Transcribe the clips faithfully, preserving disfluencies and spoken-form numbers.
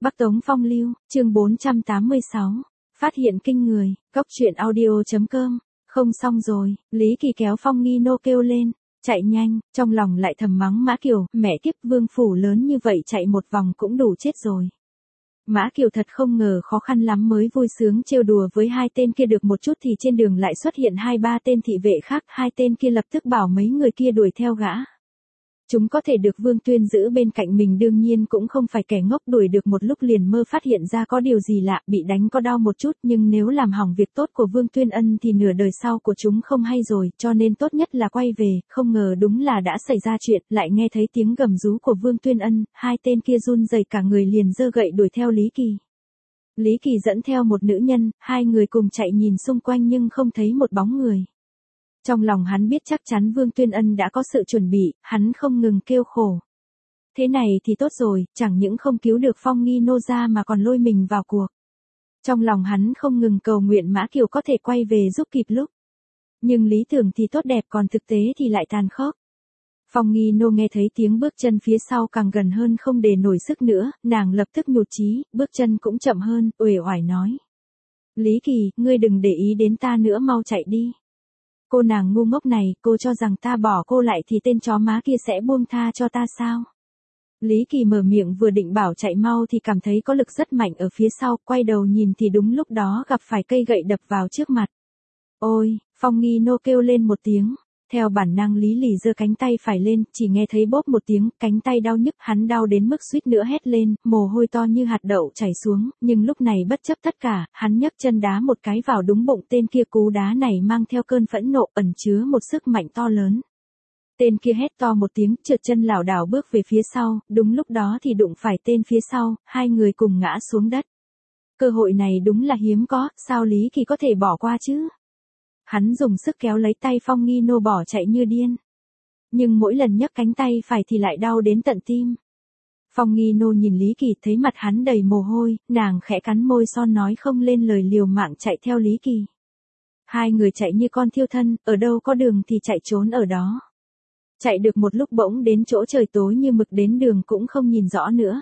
Bắc Tống Phong Lưu, chương bốn trăm tám mươi sáu. Phát hiện kinh người, góc truyện audio chấm com. Không xong rồi, Lý Kỳ kéo Phong Nghi Nô kêu lên, chạy nhanh, trong lòng lại thầm mắng Mã Kiều, mẹ kiếp, vương phủ lớn như vậy chạy một vòng cũng đủ chết rồi. Mã Kiều thật không ngờ khó khăn lắm mới vui sướng trêu đùa với hai tên kia được một chút thì trên đường lại xuất hiện hai ba tên thị vệ khác, hai tên kia lập tức bảo mấy người kia đuổi theo gã. Chúng có thể được Vương Tuyên giữ bên cạnh mình đương nhiên cũng không phải kẻ ngốc, đuổi được một lúc liền mơ phát hiện ra có điều gì lạ, bị đánh có đau một chút, nhưng nếu làm hỏng việc tốt của Vương Tuyên Ân thì nửa đời sau của chúng không hay rồi, cho nên tốt nhất là quay về. Không ngờ đúng là đã xảy ra chuyện, lại nghe thấy tiếng gầm rú của Vương Tuyên Ân, hai tên kia run rẩy cả người liền giơ gậy đuổi theo Lý Kỳ. Lý Kỳ dẫn theo một nữ nhân, hai người cùng chạy nhìn xung quanh nhưng không thấy một bóng người. Trong lòng hắn biết chắc chắn Vương Tuyên Ân đã có sự chuẩn bị, hắn không ngừng kêu khổ. Thế này thì tốt rồi, chẳng những không cứu được Phong Nghi Nô ra mà còn lôi mình vào cuộc. Trong lòng hắn không ngừng cầu nguyện Mã Kiều có thể quay về giúp kịp lúc. Nhưng lý tưởng thì tốt đẹp còn thực tế thì lại tàn khốc. Phong Nghi Nô nghe thấy tiếng bước chân phía sau càng gần hơn không để nổi sức nữa, nàng lập tức nhụt chí, bước chân cũng chậm hơn, uể oải nói. Lý Kỳ, ngươi đừng để ý đến ta nữa, mau chạy đi. Cô nàng ngu ngốc này, cô cho rằng ta bỏ cô lại thì tên chó má kia sẽ buông tha cho ta sao? Lý Kỳ mở miệng vừa định bảo chạy mau thì cảm thấy có lực rất mạnh ở phía sau, quay đầu nhìn thì đúng lúc đó gặp phải cây gậy đập vào trước mặt. Ôi, Phong Nghi Nô kêu lên một tiếng. Theo bản năng Lý Lì giơ cánh tay phải lên, chỉ nghe thấy bóp một tiếng, cánh tay đau nhức, hắn đau đến mức suýt nữa hét lên, mồ hôi to như hạt đậu chảy xuống, nhưng lúc này bất chấp tất cả, hắn nhấc chân đá một cái vào đúng bụng tên kia, cú đá này mang theo cơn phẫn nộ ẩn chứa một sức mạnh to lớn. Tên kia hét to một tiếng, trượt chân lảo đảo bước về phía sau, đúng lúc đó thì đụng phải tên phía sau, hai người cùng ngã xuống đất. Cơ hội này đúng là hiếm có, sao Lý Kỳ có thể bỏ qua chứ? Hắn dùng sức kéo lấy tay Phong Nghi Nô bỏ chạy như điên. Nhưng mỗi lần nhấc cánh tay phải thì lại đau đến tận tim. Phong Nghi Nô nhìn Lý Kỳ thấy mặt hắn đầy mồ hôi, nàng khẽ cắn môi son nói không lên lời, liều mạng chạy theo Lý Kỳ. Hai người chạy như con thiêu thân, ở đâu có đường thì chạy trốn ở đó. Chạy được một lúc bỗng đến chỗ trời tối như mực, đến đường cũng không nhìn rõ nữa.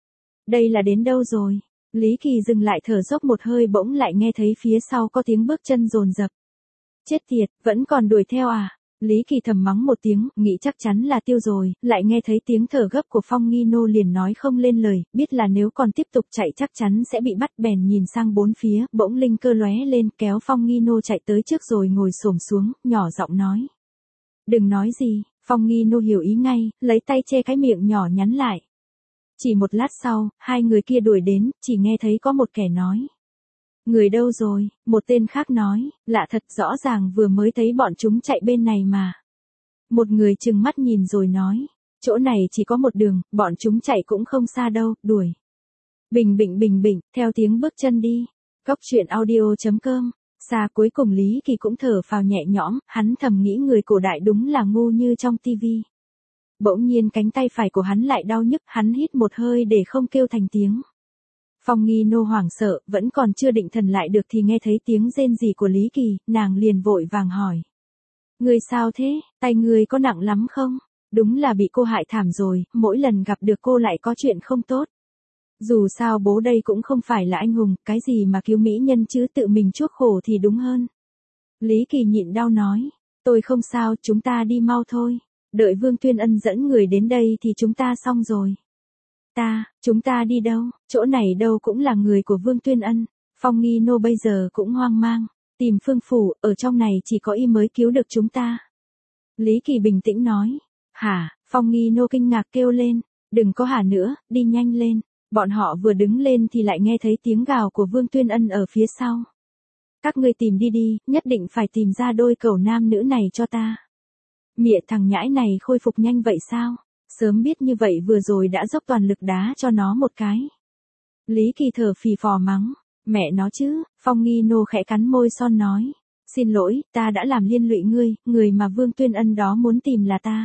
Đây là đến đâu rồi? Lý Kỳ dừng lại thở dốc một hơi, bỗng lại nghe thấy phía sau có tiếng bước chân dồn dập. Chết tiệt, vẫn còn đuổi theo à? Lý Kỳ thầm mắng một tiếng, nghĩ chắc chắn là tiêu rồi, lại nghe thấy tiếng thở gấp của Phong Nghi Nô liền nói không lên lời, biết là nếu còn tiếp tục chạy chắc chắn sẽ bị bắt, bèn nhìn sang bốn phía, bỗng linh cơ lóe lên, kéo Phong Nghi Nô chạy tới trước rồi ngồi xổm xuống, nhỏ giọng nói. Đừng nói gì. Phong Nghi Nô hiểu ý ngay, lấy tay che cái miệng nhỏ nhắn lại. Chỉ một lát sau, hai người kia đuổi đến, chỉ nghe thấy có một kẻ nói. Người đâu rồi? Một tên khác nói, lạ thật, rõ ràng vừa mới thấy bọn chúng chạy bên này mà. Một người trừng mắt nhìn rồi nói, chỗ này chỉ có một đường, bọn chúng chạy cũng không xa đâu, đuổi. Bình bình bình bình, theo tiếng bước chân đi. Góc truyện audio chấm com. Xa cuối cùng Lý Kỳ cũng thở phào nhẹ nhõm, hắn thầm nghĩ người cổ đại đúng là ngu như trong tivi. Bỗng nhiên cánh tay phải của hắn lại đau nhức, hắn hít một hơi để không kêu thành tiếng. Phong Nghi Nô hoảng sợ, vẫn còn chưa định thần lại được thì nghe thấy tiếng rên rỉ của Lý Kỳ, nàng liền vội vàng hỏi. Người sao thế, tay người có nặng lắm không? Đúng là bị cô hại thảm rồi, mỗi lần gặp được cô lại có chuyện không tốt. Dù sao bố đây cũng không phải là anh hùng, cái gì mà cứu mỹ nhân chứ, tự mình chuốc khổ thì đúng hơn. Lý Kỳ nhịn đau nói, tôi không sao, chúng ta đi mau thôi. Đợi Vương Tuyên Ân dẫn người đến đây thì chúng ta xong rồi. Ta, chúng ta đi đâu? Chỗ này đâu cũng là người của Vương Tuyên Ân. Phong Nghi Nô bây giờ cũng hoang mang. Tìm phương phủ, ở trong này chỉ có y mới cứu được chúng ta. Lý Kỳ bình tĩnh nói. Hả? Phong Nghi Nô kinh ngạc kêu lên. Đừng có hả nữa, đi nhanh lên. Bọn họ vừa đứng lên thì lại nghe thấy tiếng gào của Vương Tuyên Ân ở phía sau. Các ngươi tìm đi đi, nhất định phải tìm ra đôi cẩu nam nữ này cho ta. Mịa, thằng nhãi này khôi phục nhanh vậy sao? Sớm biết như vậy vừa rồi đã dốc toàn lực đá cho nó một cái. Lý Kỳ thở phì phò mắng, mẹ nó chứ. Phong Nghi Nô khẽ cắn môi son nói, xin lỗi, ta đã làm liên lụy ngươi, người mà Vương Tuyên Ân đó muốn tìm là ta.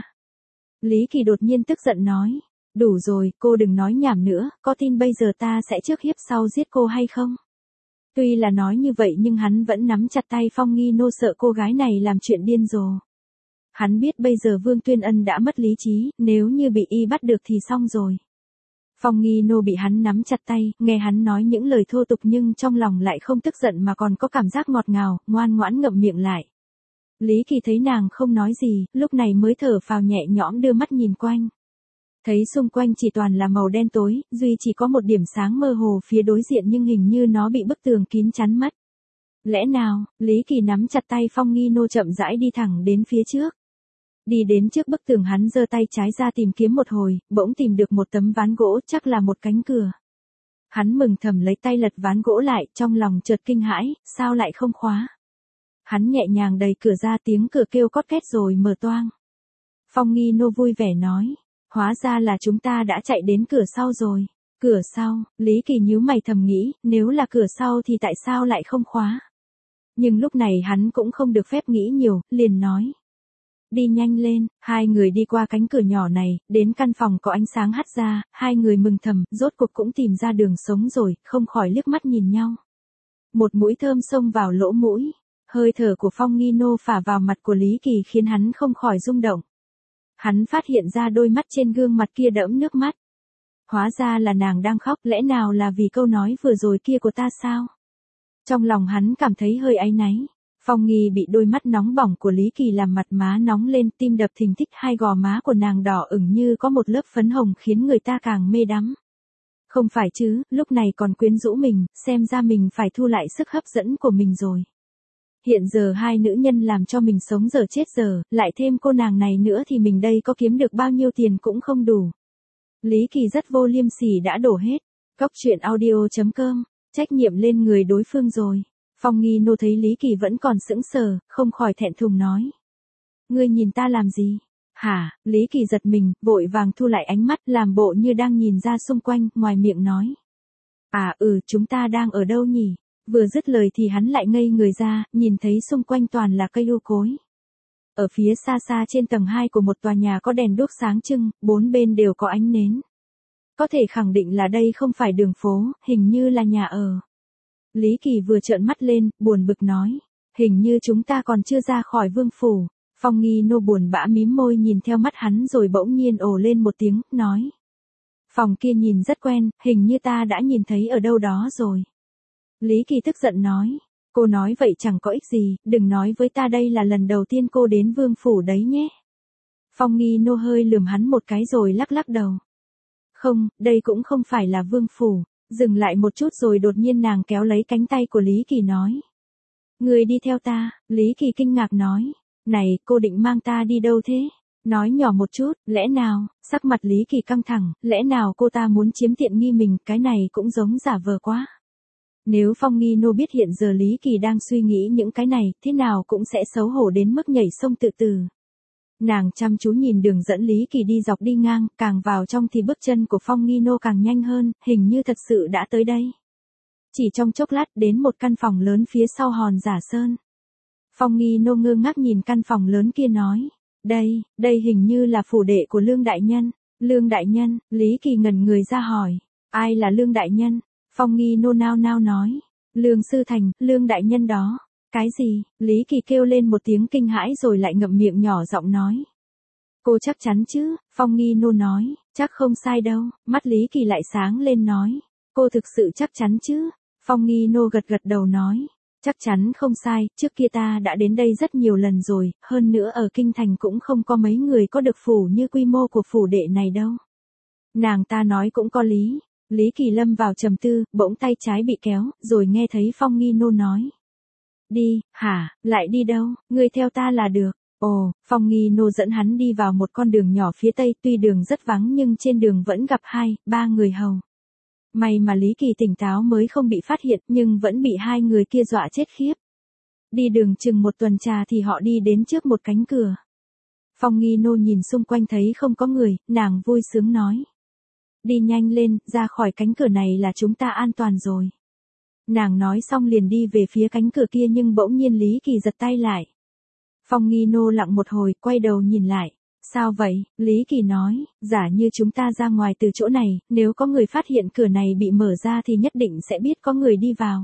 Lý Kỳ đột nhiên tức giận nói, đủ rồi, cô đừng nói nhảm nữa, có tin bây giờ ta sẽ trước hiếp sau giết cô hay không? Tuy là nói như vậy nhưng hắn vẫn nắm chặt tay Phong Nghi Nô, sợ cô gái này làm chuyện điên rồ. Hắn biết bây giờ Vương Tuyên Ân đã mất lý trí, nếu như bị y bắt được thì xong rồi. Phong Nghi Nô bị hắn nắm chặt tay, nghe hắn nói những lời thô tục nhưng trong lòng lại không tức giận mà còn có cảm giác ngọt ngào, ngoan ngoãn ngậm miệng lại. Lý Kỳ thấy nàng không nói gì, lúc này mới thở phào nhẹ nhõm đưa mắt nhìn quanh. Thấy xung quanh chỉ toàn là màu đen tối, duy chỉ có một điểm sáng mơ hồ phía đối diện nhưng hình như nó bị bức tường kín chắn mắt. Lẽ nào, Lý Kỳ nắm chặt tay Phong Nghi Nô chậm rãi đi thẳng đến phía trước. Đi đến trước bức tường hắn giơ tay trái ra tìm kiếm một hồi, bỗng tìm được một tấm ván gỗ chắc là một cánh cửa. Hắn mừng thầm lấy tay lật ván gỗ lại, trong lòng chợt kinh hãi, sao lại không khóa. Hắn nhẹ nhàng đẩy cửa ra, tiếng cửa kêu cót két rồi mở toang. Phong Nghi Nô vui vẻ nói, hóa ra là chúng ta đã chạy đến cửa sau rồi. Cửa sau, Lý Kỳ nhíu mày thầm nghĩ, nếu là cửa sau thì tại sao lại không khóa. Nhưng lúc này hắn cũng không được phép nghĩ nhiều, liền nói. Đi nhanh lên, hai người đi qua cánh cửa nhỏ này, đến căn phòng có ánh sáng hắt ra, hai người mừng thầm, rốt cuộc cũng tìm ra đường sống rồi, không khỏi liếc mắt nhìn nhau. Một mũi thơm xông vào lỗ mũi, hơi thở của Phong Nghi Nô phả vào mặt của Lý Kỳ khiến hắn không khỏi rung động. Hắn phát hiện ra đôi mắt trên gương mặt kia đẫm nước mắt. Hóa ra là nàng đang khóc, lẽ nào là vì câu nói vừa rồi kia của ta sao? Trong lòng hắn cảm thấy hơi áy náy. Phong Nghi bị đôi mắt nóng bỏng của Lý Kỳ làm mặt má nóng lên, tim đập thình thịch, hai gò má của nàng đỏ ửng như có một lớp phấn hồng khiến người ta càng mê đắm. Không phải chứ, lúc này còn quyến rũ mình, xem ra mình phải thu lại sức hấp dẫn của mình rồi. Hiện giờ hai nữ nhân làm cho mình sống giờ chết giờ, lại thêm cô nàng này nữa thì mình đây có kiếm được bao nhiêu tiền cũng không đủ. Lý Kỳ rất vô liêm sỉ đã đổ hết. Cóc truyện audio chấm com, trách nhiệm lên người đối phương rồi. Phong Nghi Nô thấy Lý Kỳ vẫn còn sững sờ, không khỏi thẹn thùng nói. Ngươi nhìn ta làm gì? Hả? Lý Kỳ giật mình, vội vàng thu lại ánh mắt, làm bộ như đang nhìn ra xung quanh, ngoài miệng nói. À ừ, chúng ta đang ở đâu nhỉ? Vừa dứt lời thì hắn lại ngây người ra, nhìn thấy xung quanh toàn là cây u cối. Ở phía xa xa trên tầng hai của một tòa nhà có đèn đuốc sáng trưng, bốn bên đều có ánh nến. Có thể khẳng định là đây không phải đường phố, hình như là nhà ở. Lý Kỳ vừa trợn mắt lên, buồn bực nói. Hình như chúng ta còn chưa ra khỏi vương phủ. Phong Nghi Nô buồn bã mím môi nhìn theo mắt hắn rồi bỗng nhiên ồ lên một tiếng, nói. Phòng kia nhìn rất quen, hình như ta đã nhìn thấy ở đâu đó rồi. Lý Kỳ tức giận nói. Cô nói vậy chẳng có ích gì, đừng nói với ta đây là lần đầu tiên cô đến vương phủ đấy nhé. Phong Nghi Nô hơi lườm hắn một cái rồi lắc lắc đầu. Không, đây cũng không phải là vương phủ. Dừng lại một chút rồi đột nhiên nàng kéo lấy cánh tay của Lý Kỳ nói. Người đi theo ta, Lý Kỳ kinh ngạc nói. Này, cô định mang ta đi đâu thế? Nói nhỏ một chút, lẽ nào, sắc mặt Lý Kỳ căng thẳng, lẽ nào cô ta muốn chiếm tiện nghi mình, cái này cũng giống giả vờ quá. Nếu Phong Nghi Nô biết hiện giờ Lý Kỳ đang suy nghĩ những cái này, thế nào cũng sẽ xấu hổ đến mức nhảy sông tự tử. Nàng chăm chú nhìn đường dẫn Lý Kỳ đi dọc đi ngang, càng vào trong thì bước chân của Phong Nghi Nô càng nhanh hơn, hình như thật sự đã tới đây. Chỉ trong chốc lát đến một căn phòng lớn phía sau hòn Giả Sơn. Phong Nghi Nô ngơ ngác nhìn căn phòng lớn kia nói, đây, đây hình như là phủ đệ của Lương Đại Nhân. Lương Đại Nhân, Lý Kỳ ngẩn người ra hỏi, ai là Lương Đại Nhân? Phong Nghi Nô nao nao nói, Lương Sư Thành, Lương Đại Nhân đó. Cái gì? Lý Kỳ kêu lên một tiếng kinh hãi rồi lại ngậm miệng nhỏ giọng nói. Cô chắc chắn chứ? Phong Nghi Nô nói, chắc không sai đâu. Mắt Lý Kỳ lại sáng lên nói, cô thực sự chắc chắn chứ? Phong Nghi Nô gật gật đầu nói, chắc chắn không sai, trước kia ta đã đến đây rất nhiều lần rồi, hơn nữa ở Kinh Thành cũng không có mấy người có được phủ như quy mô của phủ đệ này đâu. Nàng ta nói cũng có lý. Lý Kỳ lâm vào trầm tư, bỗng tay trái bị kéo, rồi nghe thấy Phong Nghi Nô nói. Đi, hả, lại đi đâu, ngươi theo ta là được. Ồ, Phong Nghi Nô dẫn hắn đi vào một con đường nhỏ phía tây, tuy đường rất vắng nhưng trên đường vẫn gặp hai, ba người hầu. May mà Lý Kỳ tỉnh táo mới không bị phát hiện, nhưng vẫn bị hai người kia dọa chết khiếp. Đi đường chừng một tuần trà thì họ đi đến trước một cánh cửa. Phong Nghi Nô nhìn xung quanh thấy không có người, nàng vui sướng nói. Đi nhanh lên, ra khỏi cánh cửa này là chúng ta an toàn rồi. Nàng nói xong liền đi về phía cánh cửa kia nhưng bỗng nhiên Lý Kỳ giật tay lại. Phong Nghi Nô lặng một hồi, quay đầu nhìn lại. Sao vậy? Lý Kỳ nói, giả như chúng ta ra ngoài từ chỗ này, nếu có người phát hiện cửa này bị mở ra thì nhất định sẽ biết có người đi vào.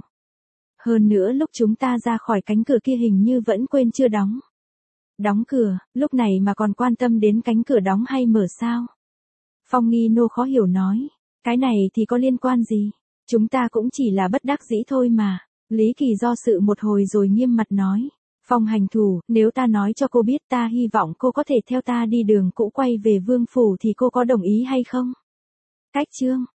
Hơn nữa lúc chúng ta ra khỏi cánh cửa kia hình như vẫn quên chưa đóng. Đóng cửa, lúc này mà còn quan tâm đến cánh cửa đóng hay mở sao? Phong Nghi Nô khó hiểu nói. Cái này thì có liên quan gì? Chúng ta cũng chỉ là bất đắc dĩ thôi mà. Lý Kỳ do dự một hồi rồi nghiêm mặt nói. Phong hành thủ, nếu ta nói cho cô biết ta hy vọng cô có thể theo ta đi đường cũ quay về vương phủ thì cô có đồng ý hay không? Cách chương